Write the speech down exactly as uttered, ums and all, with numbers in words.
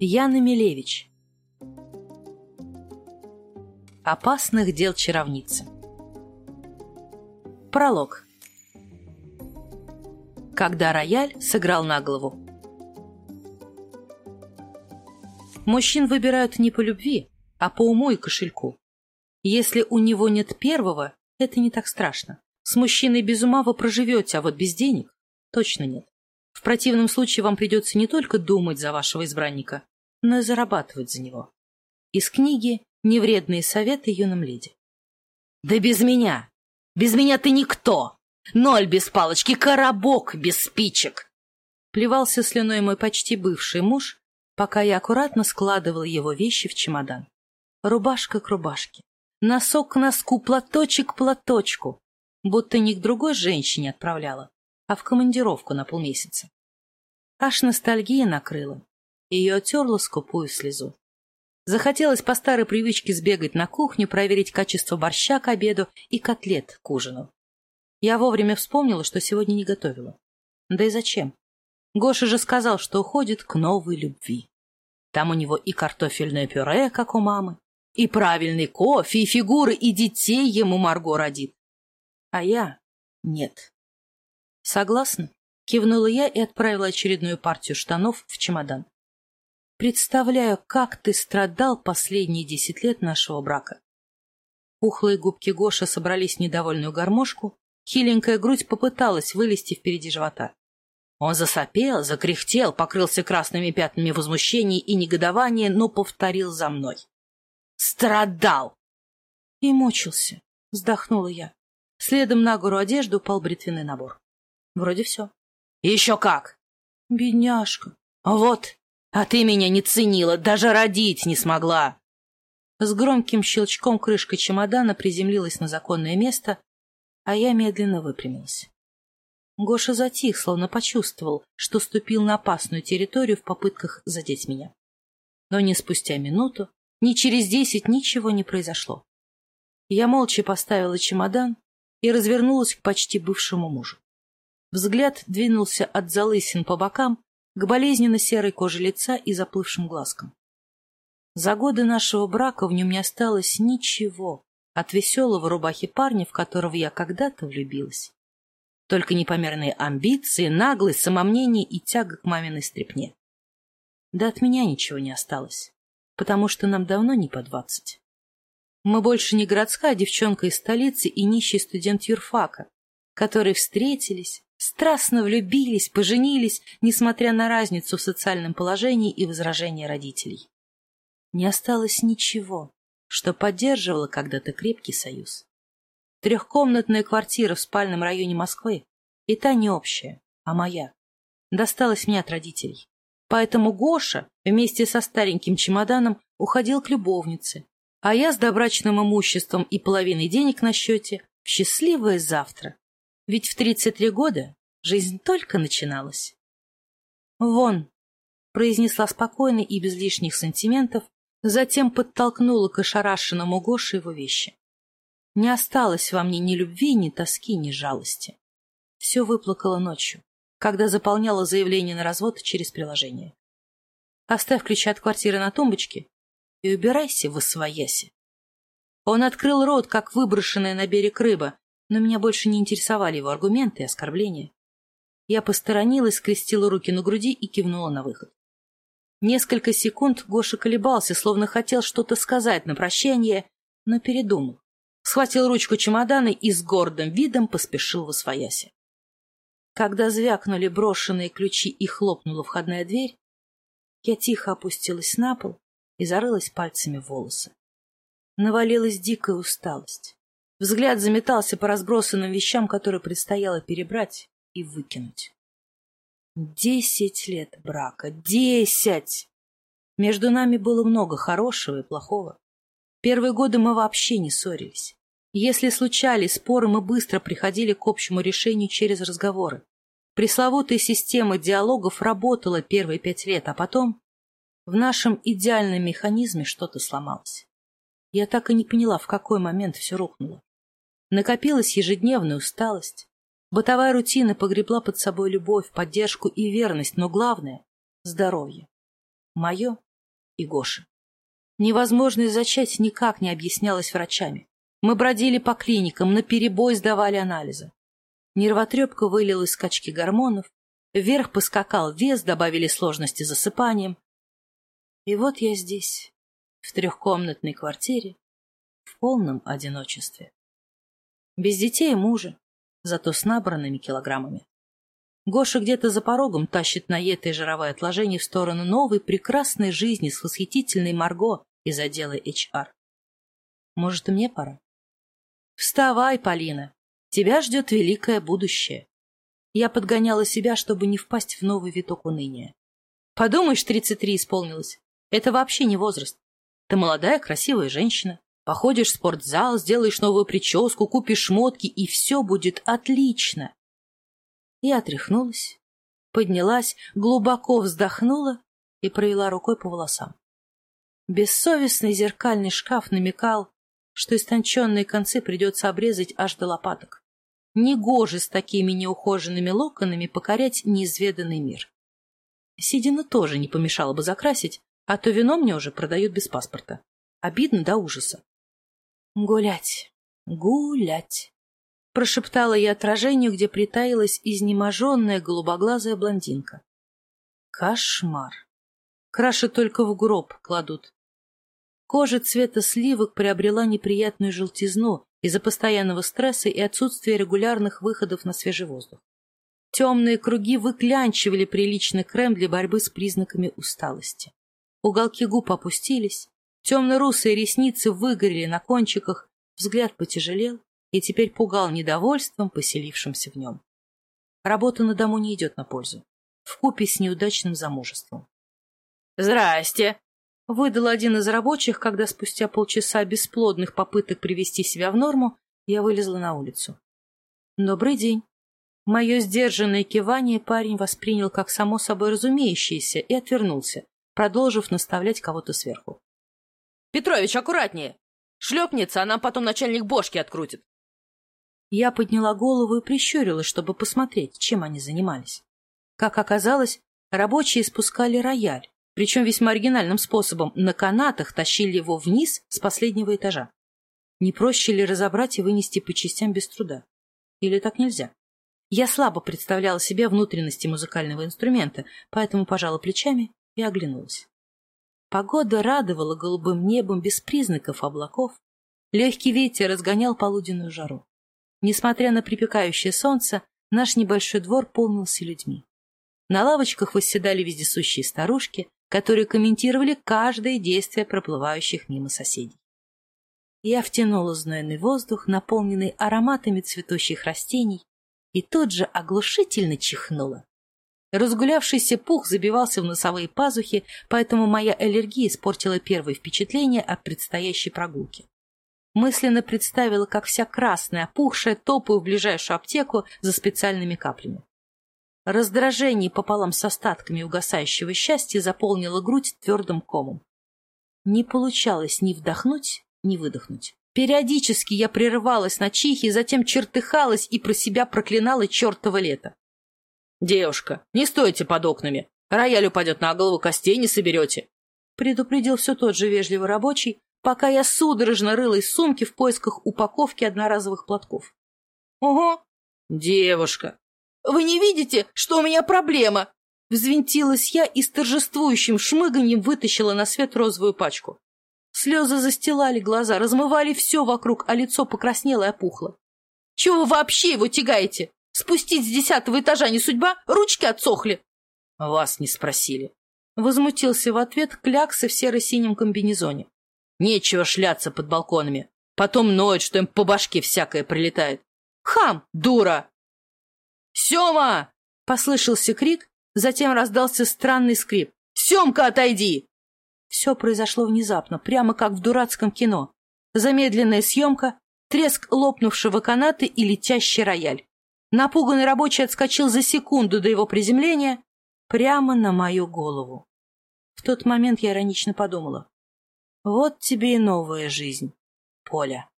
Яна Милевич. Опасных дел чаровницы. Пролог. Когда рояль сыграл на голову. Мужчин выбирают не по любви, а по уму и кошельку. Если у него нет первого, это не так страшно. С мужчиной без ума вы проживете, а вот без денег точно нет. В противном случае вам придется не только думать за вашего избранника, но и зарабатывать за него. Из книги «Невредные советы юным леди». «Да без меня! Без меня ты никто! Ноль без палочки, коробок без спичек!» Плевался слюной мой почти бывший муж, пока я аккуратно складывала его вещи в чемодан. Рубашка к рубашке, носок к носку, платочек к платочку, будто не к другой женщине отправляла, а в командировку на полмесяца. Аж ностальгия накрыла, ее отерла скупую слезу. Захотелось по старой привычке сбегать на кухню, проверить качество борща к обеду и котлет к ужину. Я вовремя вспомнила, что сегодня не готовила. Да и зачем? Гоша же сказал, что уходит к новой любви. Там у него и картофельное пюре, как у мамы, и правильный кофе, и фигуры, и детей ему Марго родит. А я — нет. Согласна? Кивнула я и отправила очередную партию штанов в чемодан. Представляю, как ты страдал последние десять лет нашего брака. Пухлые губки Гоши собрались в недовольную гармошку, хиленькая грудь попыталась вылезти впереди живота. Он засопел, закряхтел, покрылся красными пятнами возмущения и негодования, но повторил за мной. «Страдал!» И мучился, вздохнула я. Следом на гору одежды упал бритвенный набор. Вроде все. «Еще как!» «Бедняжка!» «Вот! А ты меня не ценила, даже родить не смогла!» С громким щелчком крышка чемодана приземлилась на законное место, а я медленно выпрямилась. Гоша затих, словно почувствовал, что ступил на опасную территорию в попытках задеть меня. Но ни спустя минуту, ни через десять ничего не произошло. Я молча поставила чемодан и развернулась к почти бывшему мужу. Взгляд двинулся от залысин по бокам к болезненно-серой коже лица и заплывшим глазкам. За годы нашего брака в нем не осталось ничего от веселого рубахи парня, в которого я когда-то влюбилась. Только непомерные амбиции, наглость, самомнение и тяга к маминой стряпне. Да от меня ничего не осталось, потому что нам давно не по двадцать. Мы больше не городская девчонка из столицы и нищий студент юрфака, которые встретились, страстно влюбились, поженились, несмотря на разницу в социальном положении и возражения родителей. Не осталось ничего, что поддерживало когда-то крепкий союз. Трехкомнатная квартира в спальном районе Москвы, и та не общая, а моя, досталась мне от родителей. Поэтому Гоша вместе со стареньким чемоданом уходил к любовнице, а я с добрачным имуществом и половиной денег на счете в счастливое завтра. Ведь в тридцать три года жизнь только начиналась. «Вон», — произнесла спокойно и без лишних сантиментов, затем подтолкнула к ошарашенному Гоше его вещи. Не осталось во мне ни любви, ни тоски, ни жалости. Все выплакала ночью, когда заполняла заявление на развод через приложение. Оставь ключи от квартиры на тумбочке и убирайся восвояси. Он открыл рот, как выброшенная на берег рыба, но меня больше не интересовали его аргументы и оскорбления. Я посторонилась, скрестила руки на груди и кивнула на выход. Несколько секунд Гоша колебался, словно хотел что-то сказать на прощание, но передумал. Схватил ручку чемодана и с гордым видом поспешил восвояси. Когда звякнули брошенные ключи и хлопнула входная дверь, я тихо опустилась на пол и зарылась пальцами в волосы. Навалилась дикая усталость. Взгляд заметался по разбросанным вещам, которые предстояло перебрать и выкинуть. Десять лет брака. Десять! Между нами было много хорошего и плохого. Первые годы мы вообще не ссорились. Если случались споры, мы быстро приходили к общему решению через разговоры. Пресловутая система диалогов работала первые пять лет, а потом в нашем идеальном механизме что-то сломалось. Я так и не поняла, в какой момент все рухнуло. Накопилась ежедневная усталость. Бытовая рутина погребла под собой любовь, поддержку и верность, но главное — здоровье. Мое и Гоши. Невозможность зачать никак не объяснялась врачами. Мы бродили по клиникам, наперебой сдавали анализы. Нервотрепка вылилась скачки гормонов, вверх поскакал вес, добавили сложности с засыпанием. И вот я здесь, в трехкомнатной квартире, в полном одиночестве. Без детей и мужа, зато с набранными килограммами. Гоша где-то за порогом тащит наетое жировое отложение в сторону новой прекрасной жизни с восхитительной Марго из отдела эйч ар. Может, и мне пора? Вставай, Полина, тебя ждет великое будущее. Я подгоняла себя, чтобы не впасть в новый виток уныния. Подумаешь, тридцать три исполнилось. Это вообще не возраст. Ты молодая, красивая женщина. Походишь в спортзал, сделаешь новую прическу, купишь шмотки, и все будет отлично. Я отряхнулась, поднялась, глубоко вздохнула и провела рукой по волосам. Бессовестный зеркальный шкаф намекал, что истонченные концы придется обрезать аж до лопаток. Негоже с такими неухоженными локонами покорять неизведанный мир. Седину тоже не помешало бы закрасить, а то вино мне уже продают без паспорта. Обидно до ужаса. Гулять, гулять. Прошептала я отражению, где притаилась изнеможенная голубоглазая блондинка. Кошмар. Краши только в гроб кладут. Кожа цвета сливок приобрела неприятную желтизну из-за постоянного стресса и отсутствия регулярных выходов на свежий воздух. Темные круги выклянчивали приличный крем для борьбы с признаками усталости. Уголки губ опустились, темно-русые ресницы выгорели на кончиках, взгляд потяжелел и теперь пугал недовольством, поселившимся в нем. Работа на дому не идет на пользу, вкупе с неудачным замужеством. «Здрасте!» — выдал один из рабочих, когда спустя полчаса бесплодных попыток привести себя в норму я вылезла на улицу. «Добрый день!» Мое сдержанное кивание парень воспринял как само собой разумеющееся и отвернулся, продолжив наставлять кого-то сверху. «Петрович, аккуратнее! Шлепнется, а нам потом начальник бошки открутит!» Я подняла голову и прищурилась, чтобы посмотреть, чем они занимались. Как оказалось, рабочие спускали рояль, причем весьма оригинальным способом, на канатах тащили его вниз с последнего этажа. Не проще ли разобрать и вынести по частям без труда? Или так нельзя? Я слабо представляла себе внутренности музыкального инструмента, поэтому пожала плечами и оглянулась. Погода радовала голубым небом без признаков облаков. Легкий ветер разгонял полуденную жару. Несмотря на припекающее солнце, наш небольшой двор полнился людьми. На лавочках восседали вездесущие старушки, которые комментировали каждое действие проплывающих мимо соседей. Я втянула знойный воздух, наполненный ароматами цветущих растений, и тут же оглушительно чихнула. Разгулявшийся пух забивался в носовые пазухи, поэтому моя аллергия испортила первое впечатление от предстоящей прогулки. Мысленно представила, как вся красная, опухшая, топаю в ближайшую аптеку за специальными каплями. Раздражение пополам с остатками угасающего счастья заполнило грудь твердым комом. Не получалось ни вдохнуть, ни выдохнуть. Периодически я прерывалась на чихи, затем чертыхалась и про себя проклинала чертово лето. «Девушка, не стойте под окнами, рояль упадет на голову, костей не соберете», предупредил все тот же вежливый рабочий, пока я судорожно рыла из сумки в поисках упаковки одноразовых платков. «Ого! Девушка! Вы не видите, что у меня проблема?» Взвинтилась я и с торжествующим шмыганьем вытащила на свет розовую пачку. Слезы застилали глаза, размывали все вокруг, а лицо покраснело и опухло. «Чего вы вообще его тягаете? Спустить с десятого этажа не судьба? Ручки отсохли!» «Вас не спросили!» Возмутился в ответ клякса в серо-синем комбинезоне. «Нечего шляться под балконами. Потом ноют, что им по башке всякое прилетает. Хам, дура!» «Сема!» — послышался крик, затем раздался странный скрип. «Семка, отойди!» Все произошло внезапно, прямо как в дурацком кино. Замедленная съемка, треск лопнувшего каната и летящий рояль. Напуганный рабочий отскочил за секунду до его приземления прямо на мою голову. В тот момент я иронично подумала. Вот тебе и новая жизнь, Поля.